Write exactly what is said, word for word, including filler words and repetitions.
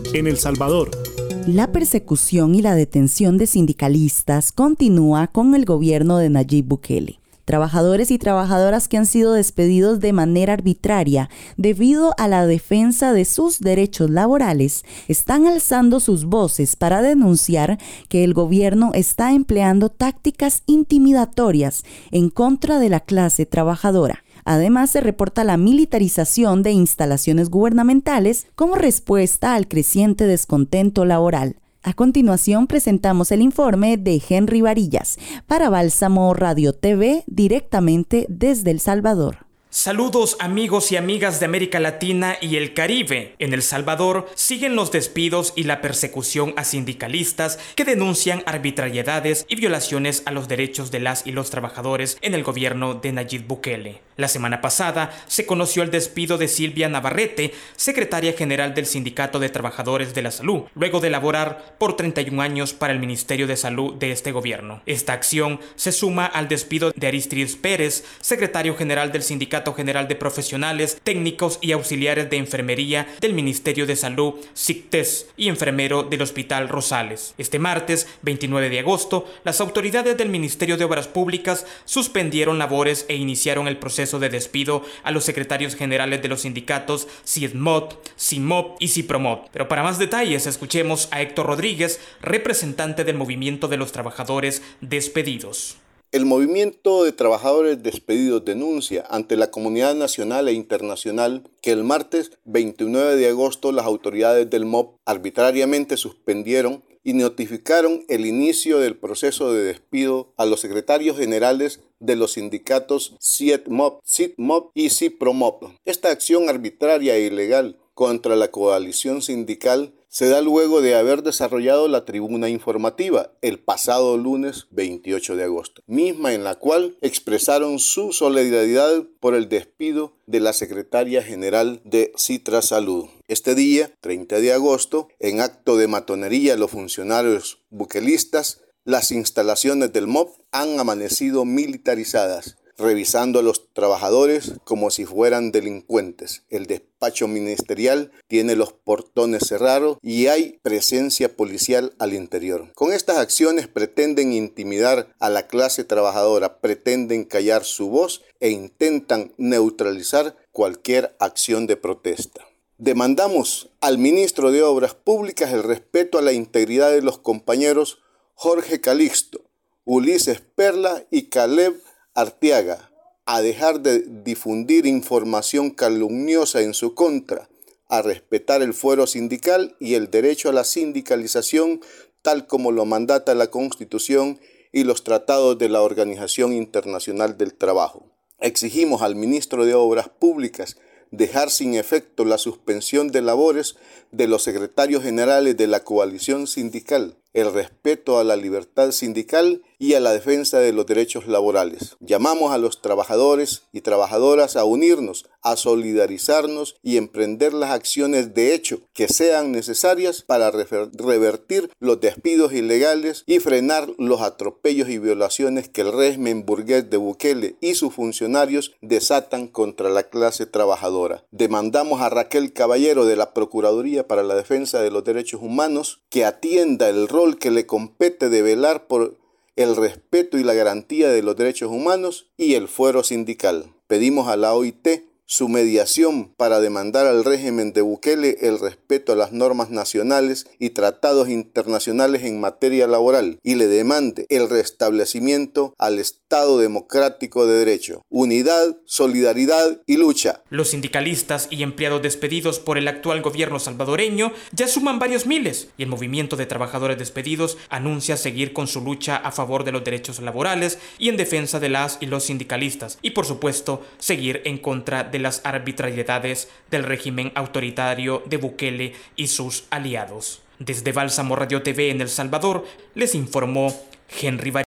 en El Salvador. La persecución y la detención de sindicalistas continúa con el gobierno de Nayib Bukele. Trabajadores y trabajadoras que han sido despedidos de manera arbitraria debido a la defensa de sus derechos laborales están alzando sus voces para denunciar que el gobierno está empleando tácticas intimidatorias en contra de la clase trabajadora. Además, se reporta la militarización de instalaciones gubernamentales como respuesta al creciente descontento laboral. A continuación presentamos el informe de Henry Varillas para Bálsamo Radio T V directamente desde El Salvador. Saludos amigos y amigas de América Latina y el Caribe. En El Salvador siguen los despidos y la persecución a sindicalistas que denuncian arbitrariedades y violaciones a los derechos de las y los trabajadores en el gobierno de Nayib Bukele. La semana pasada se conoció el despido de Silvia Navarrete, secretaria general del Sindicato de Trabajadores de la Salud, luego de laborar por treinta y un años para el Ministerio de Salud de este gobierno. Esta acción se suma al despido de Aristides Pérez, secretario general del Sindicato General de Profesionales, Técnicos y Auxiliares de Enfermería del Ministerio de Salud, SICTES, y enfermero del Hospital Rosales. Este martes, veintinueve de agosto, las autoridades del Ministerio de Obras Públicas suspendieron labores e iniciaron el proceso de despido a los secretarios generales de los sindicatos CIEDMOT, CIMOP y CIPROMOT. Pero para más detalles, escuchemos a Héctor Rodríguez, representante del Movimiento de los Trabajadores Despedidos. El Movimiento de Trabajadores Despedidos denuncia ante la comunidad nacional e internacional que el martes veintinueve de agosto las autoridades del M O P arbitrariamente suspendieron y notificaron el inicio del proceso de despido a los secretarios generales de los sindicatos CIEDMOP, CITMOP y CIPROMOP. Esta acción arbitraria e ilegal contra la coalición sindical se da luego de haber desarrollado la tribuna informativa el pasado lunes veintiocho de agosto, misma en la cual expresaron su solidaridad por el despido de la secretaria general de Citra Salud. Este día, treinta de agosto, en acto de matonería los funcionarios bukelistas, las instalaciones del M O P han amanecido militarizadas, revisando a los trabajadores como si fueran delincuentes. El despacho ministerial tiene los portones cerrados y hay presencia policial al interior. Con estas acciones pretenden intimidar a la clase trabajadora, pretenden callar su voz e intentan neutralizar cualquier acción de protesta. Demandamos al ministro de Obras Públicas el respeto a la integridad de los compañeros Jorge Calixto, Ulises Perla y Caleb Arteaga, a dejar de difundir información calumniosa en su contra, a respetar el fuero sindical y el derecho a la sindicalización tal como lo mandata la Constitución y los tratados de la Organización Internacional del Trabajo. Exigimos al ministro de Obras Públicas dejar sin efecto la suspensión de labores de los secretarios generales de la coalición sindical, el respeto a la libertad sindical y a la defensa de los derechos laborales. Llamamos a los trabajadores y trabajadoras a unirnos, a solidarizarnos y emprender las acciones de hecho que sean necesarias para revertir los despidos ilegales y frenar los atropellos y violaciones que el régimen burgués de Bukele y sus funcionarios desatan contra la clase trabajadora. Demandamos a Raquel Caballero de la Procuraduría para la Defensa de los Derechos Humanos que atienda el rol que le compete de velar por el respeto y la garantía de los derechos humanos y el fuero sindical. Pedimos a la O I T su mediación para demandar al régimen de Bukele el respeto a las normas nacionales y tratados internacionales en materia laboral y le demande el restablecimiento al Estado democrático de derecho, unidad, solidaridad y lucha. Los sindicalistas y empleados despedidos por el actual gobierno salvadoreño ya suman varios miles y el movimiento de trabajadores despedidos anuncia seguir con su lucha a favor de los derechos laborales y en defensa de las y los sindicalistas y por supuesto seguir en contra de las arbitrariedades del régimen autoritario de Bukele y sus aliados. Desde Bálsamo Radio T V en El Salvador, les informó Henry Varillas.